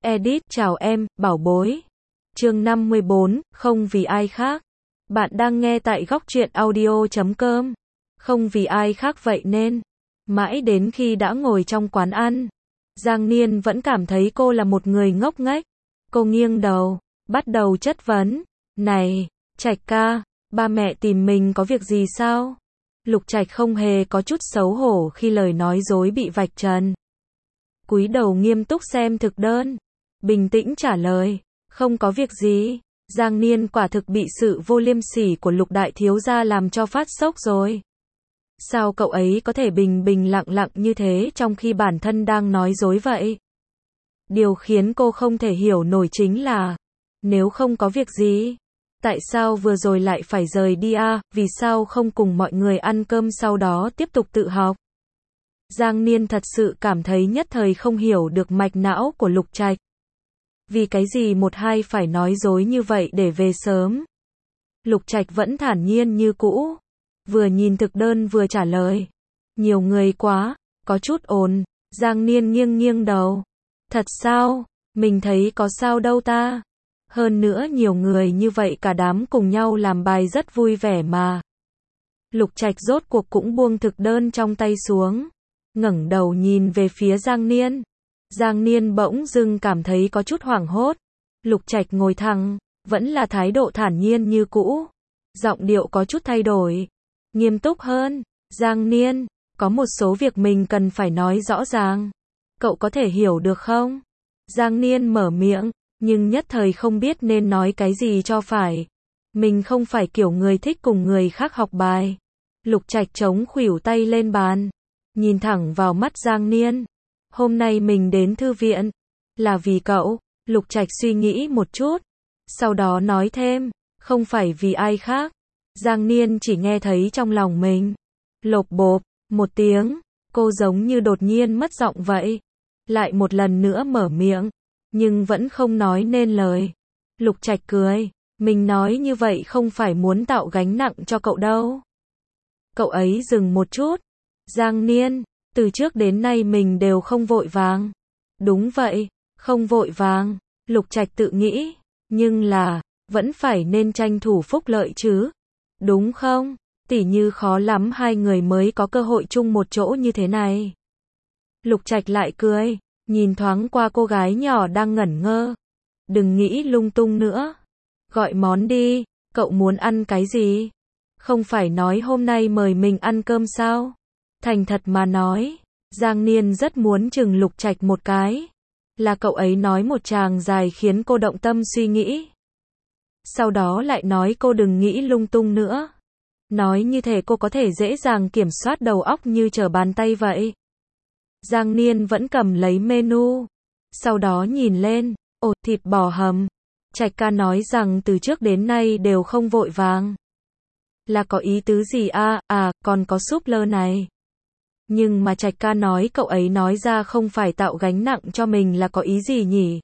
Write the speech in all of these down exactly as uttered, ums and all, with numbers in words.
Edit, chào em, bảo bối. Chương năm mươi bốn, không vì ai khác. Bạn đang nghe tại góc truyện audio chấm com. Không vì ai khác vậy nên. Mãi đến khi đã ngồi trong quán ăn, Giang Niên vẫn cảm thấy cô là một người ngốc nghếch. Cô nghiêng đầu, bắt đầu chất vấn. Này, Trạch ca, ba mẹ tìm mình có việc gì sao? Lục Trạch không hề có chút xấu hổ khi lời nói dối bị vạch trần. Cúi đầu nghiêm túc xem thực đơn, bình tĩnh trả lời, không có việc gì. Giang Niên quả thực bị sự vô liêm sỉ của Lục đại thiếu gia làm cho phát sốc rồi. Sao cậu ấy có thể bình bình lặng lặng như thế trong khi bản thân đang nói dối vậy? Điều khiến cô không thể hiểu nổi chính là, nếu không có việc gì, tại sao vừa rồi lại phải rời đi à, vì sao không cùng mọi người ăn cơm sau đó tiếp tục tự học? Giang Niên thật sự cảm thấy nhất thời không hiểu được mạch não của Lục Trạch. Vì cái gì một hai phải nói dối như vậy để về sớm? Lục Trạch vẫn thản nhiên như cũ, vừa nhìn thực đơn vừa trả lời. Nhiều người quá, có chút ồn. Giang Niên nghiêng nghiêng đầu. Thật sao? Mình thấy có sao đâu ta. Hơn nữa nhiều người như vậy cả đám cùng nhau làm bài rất vui vẻ mà. Lục Trạch rốt cuộc cũng buông thực đơn trong tay xuống, ngẩng đầu nhìn về phía Giang Niên. Giang Niên bỗng dưng cảm thấy có chút hoảng hốt. Lục Trạch ngồi thẳng, vẫn là thái độ thản nhiên như cũ. Giọng điệu có chút thay đổi, nghiêm túc hơn. Giang Niên, có một số việc mình cần phải nói rõ ràng. Cậu có thể hiểu được không? Giang Niên mở miệng, nhưng nhất thời không biết nên nói cái gì cho phải. Mình không phải kiểu người thích cùng người khác học bài. Lục Trạch chống khuỷu tay lên bàn, nhìn thẳng vào mắt Giang Niên. Hôm nay mình đến thư viện, là vì cậu. Lục Trạch suy nghĩ một chút, sau đó nói thêm, không phải vì ai khác. Giang Niên chỉ nghe thấy trong lòng mình, lộp bộp, một tiếng, cô giống như đột nhiên mất giọng vậy. Lại một lần nữa mở miệng, nhưng vẫn không nói nên lời. Lục Trạch cười, mình nói như vậy không phải muốn tạo gánh nặng cho cậu đâu. Cậu ấy dừng một chút. Giang Niên, từ trước đến nay mình đều không vội vàng. Đúng vậy, không vội vàng. Lục Trạch tự nghĩ, nhưng là, vẫn phải nên tranh thủ phúc lợi chứ. Đúng không? Tỉ như khó lắm hai người mới có cơ hội chung một chỗ như thế này. Lục Trạch lại cười, nhìn thoáng qua cô gái nhỏ đang ngẩn ngơ. Đừng nghĩ lung tung nữa. Gọi món đi, cậu muốn ăn cái gì? Không phải nói hôm nay mời mình ăn cơm sao? Thành thật mà nói, Giang Niên rất muốn chừng Lục Trạch một cái. Là cậu ấy nói một tràng dài khiến cô động tâm suy nghĩ. Sau đó lại nói cô đừng nghĩ lung tung nữa. Nói như thể cô có thể dễ dàng kiểm soát đầu óc như trở bàn tay vậy. Giang Niên vẫn cầm lấy menu, sau đó nhìn lên, ồ, thịt bò hầm. Trạch ca nói rằng từ trước đến nay đều không vội vàng. Là có ý tứ gì à, à, còn có súp lơ này. Nhưng mà Trạch ca nói cậu ấy nói ra không phải tạo gánh nặng cho mình là có ý gì nhỉ?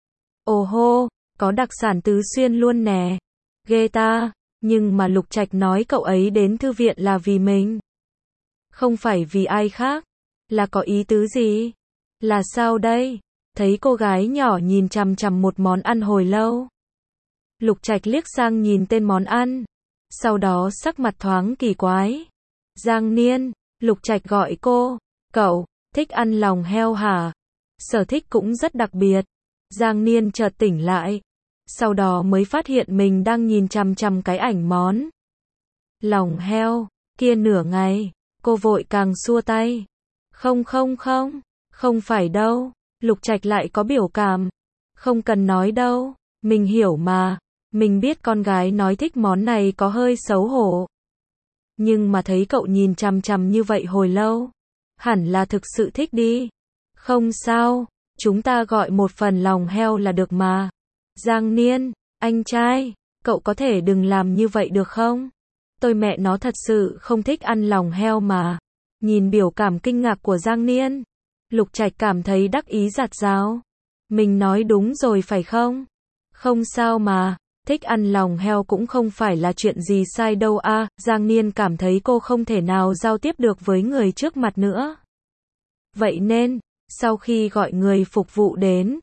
Ồ hô, có đặc sản tứ xuyên luôn nè. Ghê ta, nhưng mà Lục Trạch nói cậu ấy đến thư viện là vì mình. Không phải vì ai khác. Là có ý tứ gì? Là sao đây? Thấy cô gái nhỏ nhìn chằm chằm một món ăn hồi lâu. Lục Trạch liếc sang nhìn tên món ăn, sau đó sắc mặt thoáng kỳ quái. Giang Niên, Lục Trạch gọi cô, cậu, thích ăn lòng heo hả? Sở thích cũng rất đặc biệt. Giang Niên chợt tỉnh lại, sau đó mới phát hiện mình đang nhìn chằm chằm cái ảnh món lòng heo kia nửa ngày, cô vội càng xua tay. Không không không, không phải đâu. Lục Trạch lại có biểu cảm. Không cần nói đâu, mình hiểu mà. Mình biết con gái nói thích món này có hơi xấu hổ. Nhưng mà thấy cậu nhìn chằm chằm như vậy hồi lâu, hẳn là thực sự thích đi. Không sao, chúng ta gọi một phần lòng heo là được mà. Giang Niên, anh trai, cậu có thể đừng làm như vậy được không? Tôi mẹ nó thật sự không thích ăn lòng heo mà. Nhìn biểu cảm kinh ngạc của Giang Niên, Lục Trạch cảm thấy đắc ý rạt rào. Mình nói đúng rồi phải không? Không sao mà, thích ăn lòng heo cũng không phải là chuyện gì sai đâu a. Giang Niên cảm thấy cô không thể nào giao tiếp được với người trước mặt nữa. Vậy nên, sau khi gọi người phục vụ đến,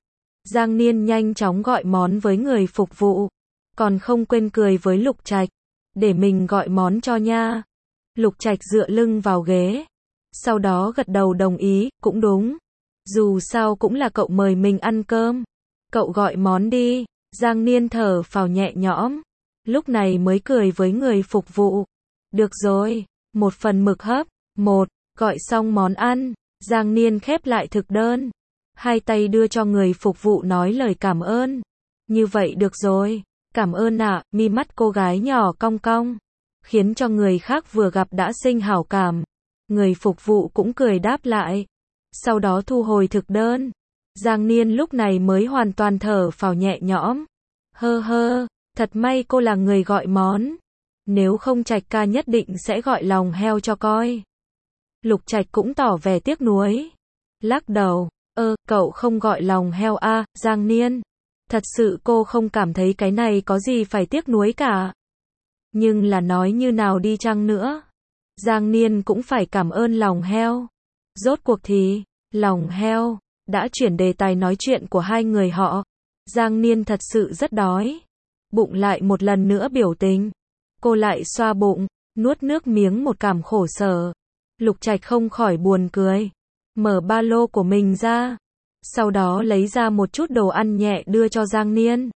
Giang Niên nhanh chóng gọi món với người phục vụ, còn không quên cười với Lục Trạch, để mình gọi món cho nha. Lục Trạch dựa lưng vào ghế, sau đó gật đầu đồng ý, cũng đúng. Dù sao cũng là cậu mời mình ăn cơm. Cậu gọi món đi. Giang Niên thở phào nhẹ nhõm, lúc này mới cười với người phục vụ. Được rồi, một phần mực hấp, một, gọi xong món ăn, Giang Niên khép lại thực đơn. Hai tay đưa cho người phục vụ nói lời cảm ơn. Như vậy được rồi, cảm ơn ạ, mi mắt cô gái nhỏ cong cong, khiến cho người khác vừa gặp đã sinh hảo cảm. Người phục vụ cũng cười đáp lại, sau đó thu hồi thực đơn. Giang Niên lúc này mới hoàn toàn thở phào nhẹ nhõm. Hơ hơ, thật may cô là người gọi món. Nếu không Trạch ca nhất định sẽ gọi lòng heo cho coi. Lục Trạch cũng tỏ vẻ tiếc nuối. Lắc đầu, ơ, cậu không gọi lòng heo à, Giang Niên. Thật sự cô không cảm thấy cái này có gì phải tiếc nuối cả. Nhưng là nói như nào đi chăng nữa, Giang Niên cũng phải cảm ơn lòng heo. Rốt cuộc thì, lòng heo đã chuyển đề tài nói chuyện của hai người họ. Giang Niên thật sự rất đói. Bụng lại một lần nữa biểu tình. Cô lại xoa bụng, nuốt nước miếng một cảm khổ sở. Lục Trạch không khỏi buồn cười. Mở ba lô của mình ra. Sau đó lấy ra một chút đồ ăn nhẹ đưa cho Giang Niên.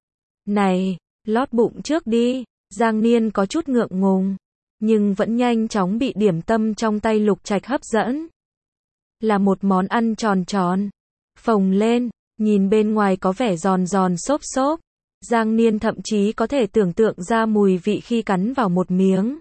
Này, lót bụng trước đi. Giang Niên có chút ngượng ngùng, nhưng vẫn nhanh chóng bị điểm tâm trong tay Lục Trạch hấp dẫn. Là một món ăn tròn tròn, phồng lên, nhìn bên ngoài có vẻ giòn giòn xốp xốp. Giang Niên thậm chí có thể tưởng tượng ra mùi vị khi cắn vào một miếng.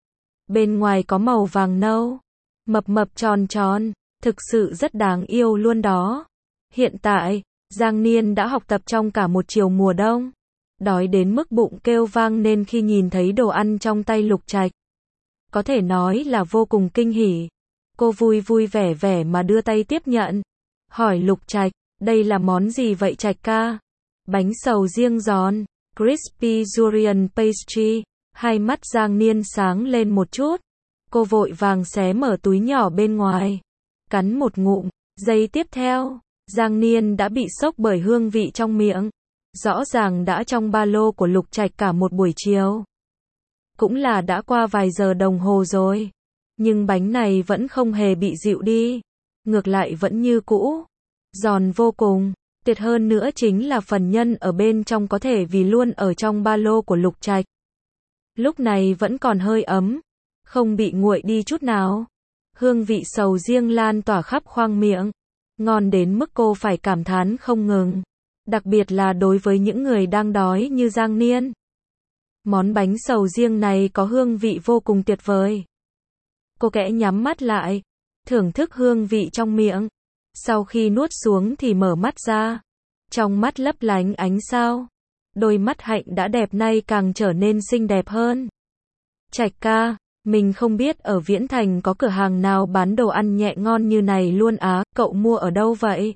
Bên ngoài có màu vàng nâu, mập mập tròn tròn, thực sự rất đáng yêu luôn đó. Hiện tại, Giang Niên đã học tập trong cả một chiều mùa đông. Đói đến mức bụng kêu vang nên khi nhìn thấy đồ ăn trong tay Lục Trạch, có thể nói là vô cùng kinh hỉ. Cô vui vui vẻ vẻ mà đưa tay tiếp nhận. Hỏi Lục Trạch, đây là món gì vậy Trạch ca? Bánh sầu riêng giòn, crispy durian pastry. Hai mắt Giang Niên sáng lên một chút. Cô vội vàng xé mở túi nhỏ bên ngoài, cắn một ngụm. Giây tiếp theo, Giang Niên đã bị sốc bởi hương vị trong miệng. Rõ ràng đã trong ba lô của Lục Trạch cả một buổi chiều. Cũng là đã qua vài giờ đồng hồ rồi. Nhưng bánh này vẫn không hề bị dịu đi. Ngược lại vẫn như cũ. Giòn vô cùng. Tuyệt hơn nữa chính là phần nhân ở bên trong có thể vì luôn ở trong ba lô của Lục Trạch. Lúc này vẫn còn hơi ấm. Không bị nguội đi chút nào. Hương vị sầu riêng lan tỏa khắp khoang miệng. Ngon đến mức cô phải cảm thán không ngừng. Đặc biệt là đối với những người đang đói như Giang Niên. Món bánh sầu riêng này có hương vị vô cùng tuyệt vời. Cô kẽ nhắm mắt lại, thưởng thức hương vị trong miệng. Sau khi nuốt xuống thì mở mắt ra. Trong mắt lấp lánh ánh sao. Đôi mắt hạnh đã đẹp nay càng trở nên xinh đẹp hơn. Trạch ca, mình không biết ở Viễn Thành có cửa hàng nào bán đồ ăn nhẹ ngon như này luôn á, cậu mua ở đâu vậy?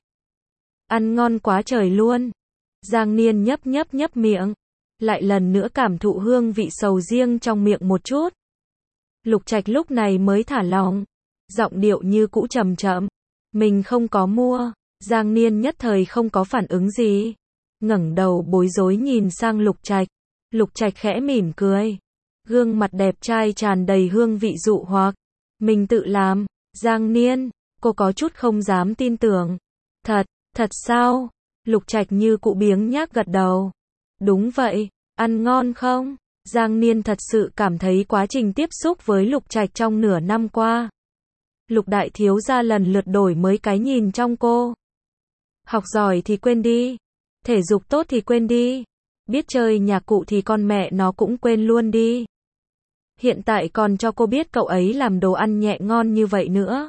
Ăn ngon quá trời luôn. Giang Niên nhấp nhấp nhấp miệng, lại lần nữa cảm thụ hương vị sầu riêng trong miệng một chút. Lục Trạch lúc này mới thả lỏng, giọng điệu như cũ trầm chậm. Mình không có mua. Giang Niên nhất thời không có phản ứng gì, ngẩng đầu bối rối nhìn sang Lục Trạch. Lục Trạch khẽ mỉm cười, gương mặt đẹp trai tràn đầy hương vị dụ hoặc. Mình tự làm. Giang Niên, cô có chút không dám tin tưởng. Thật, thật sao? Lục Trạch như cụ biếng nhác gật đầu. Đúng vậy, ăn ngon không? Giang Niên thật sự cảm thấy quá trình tiếp xúc với Lục Trạch trong nửa năm qua. Lục đại thiếu gia lần lượt đổi mới cái nhìn trong cô. Học giỏi thì quên đi. Thể dục tốt thì quên đi. Biết chơi nhạc cụ thì con mẹ nó cũng quên luôn đi. Hiện tại còn cho cô biết cậu ấy làm đồ ăn nhẹ ngon như vậy nữa.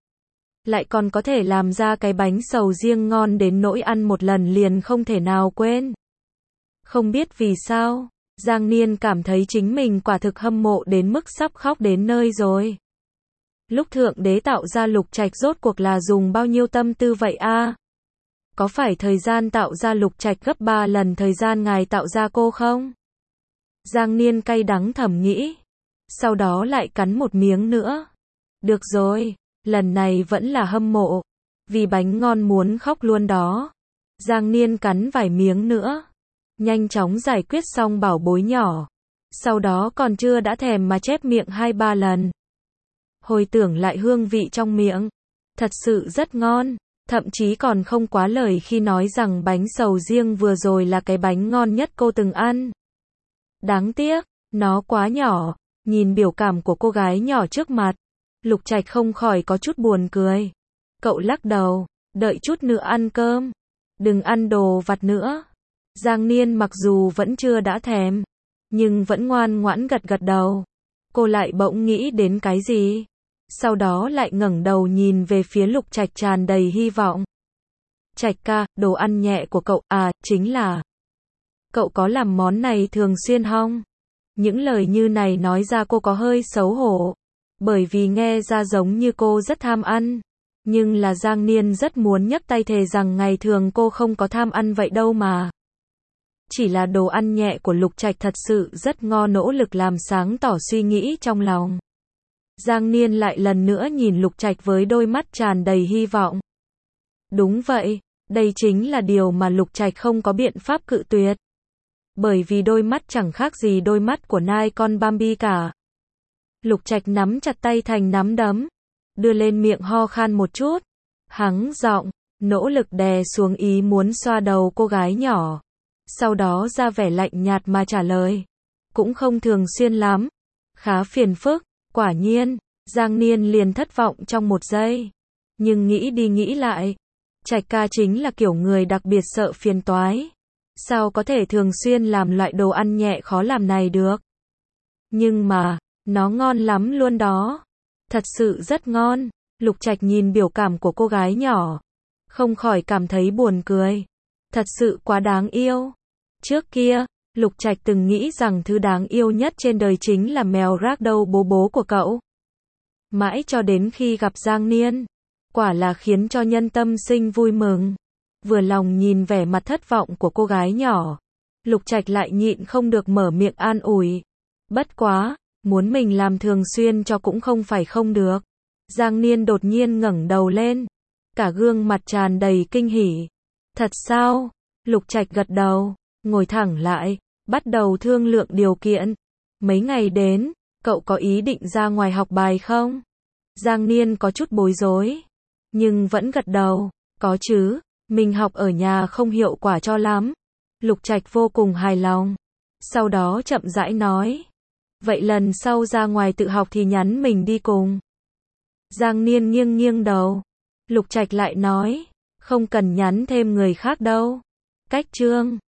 Lại còn có thể làm ra cái bánh sầu riêng ngon đến nỗi ăn một lần liền không thể nào quên. Không biết vì sao, Giang Niên cảm thấy chính mình quả thực hâm mộ đến mức sắp khóc đến nơi rồi. Lúc Thượng Đế tạo ra Lục Trạch rốt cuộc là dùng bao nhiêu tâm tư vậy a? Có phải thời gian tạo ra Lục Trạch gấp ba lần thời gian ngài tạo ra cô không? Giang Niên cay đắng thầm nghĩ. Sau đó lại cắn một miếng nữa. Được rồi, lần này vẫn là hâm mộ. Vì bánh ngon muốn khóc luôn đó. Giang Niên cắn vài miếng nữa. Nhanh chóng giải quyết xong bảo bối nhỏ. Sau đó còn chưa đã thèm mà chép miệng hai ba lần. Hồi tưởng lại hương vị trong miệng. Thật sự rất ngon. Thậm chí còn không quá lời khi nói rằng bánh sầu riêng vừa rồi là cái bánh ngon nhất cô từng ăn. Đáng tiếc, nó quá nhỏ. Nhìn biểu cảm của cô gái nhỏ trước mặt, Lục Trạch không khỏi có chút buồn cười. Cậu lắc đầu, đợi chút nữa ăn cơm. Đừng ăn đồ vặt nữa. Giang Niên mặc dù vẫn chưa đã thèm, nhưng vẫn ngoan ngoãn gật gật đầu. Cô lại bỗng nghĩ đến cái gì. Sau đó lại ngẩng đầu nhìn về phía Lục Trạch tràn đầy hy vọng. Trạch ca, đồ ăn nhẹ của cậu, à, chính là. Cậu có làm món này thường xuyên không? Những lời như này nói ra cô có hơi xấu hổ. Bởi vì nghe ra giống như cô rất tham ăn. Nhưng là Giang Niên rất muốn nhấc tay thề rằng ngày thường cô không có tham ăn vậy đâu mà. Chỉ là đồ ăn nhẹ của Lục Trạch thật sự rất ngon, nỗ lực làm sáng tỏ suy nghĩ trong lòng. Giang Niên lại lần nữa nhìn Lục Trạch với đôi mắt tràn đầy hy vọng. Đúng vậy, đây chính là điều mà Lục Trạch không có biện pháp cự tuyệt. Bởi vì đôi mắt chẳng khác gì đôi mắt của nai con Bambi cả. Lục Trạch nắm chặt tay thành nắm đấm, đưa lên miệng ho khan một chút, hắng giọng, nỗ lực đè xuống ý muốn xoa đầu cô gái nhỏ. Sau đó ra vẻ lạnh nhạt mà trả lời, cũng không thường xuyên lắm, khá phiền phức. Quả nhiên, Giang Niên liền thất vọng trong một giây. Nhưng nghĩ đi nghĩ lại, Trạch ca chính là kiểu người đặc biệt sợ phiền toái. Sao có thể thường xuyên làm loại đồ ăn nhẹ khó làm này được? Nhưng mà, nó ngon lắm luôn đó. Thật sự rất ngon. Lục Trạch nhìn biểu cảm của cô gái nhỏ, không khỏi cảm thấy buồn cười. Thật sự quá đáng yêu. Trước kia, Lục Trạch từng nghĩ rằng thứ đáng yêu nhất trên đời chính là mèo ragdoll bố bố của cậu. Mãi cho đến khi gặp Giang Niên, quả là khiến cho nhân tâm sinh vui mừng. Vừa lòng nhìn vẻ mặt thất vọng của cô gái nhỏ, Lục Trạch lại nhịn không được mở miệng an ủi. Bất quá, muốn mình làm thường xuyên cho cũng không phải không được. Giang Niên đột nhiên ngẩng đầu lên, cả gương mặt tràn đầy kinh hỉ. Thật sao? Lục Trạch gật đầu, ngồi thẳng lại, bắt đầu thương lượng điều kiện. Mấy ngày đến, cậu có ý định ra ngoài học bài không? Giang Niên có chút bối rối, nhưng vẫn gật đầu. Có chứ, mình học ở nhà không hiệu quả cho lắm. Lục Trạch vô cùng hài lòng. Sau đó chậm rãi nói, vậy lần sau ra ngoài tự học thì nhắn mình đi cùng. Giang Niên nghiêng nghiêng đầu. Lục Trạch lại nói, không cần nhắn thêm người khác đâu. Cách chương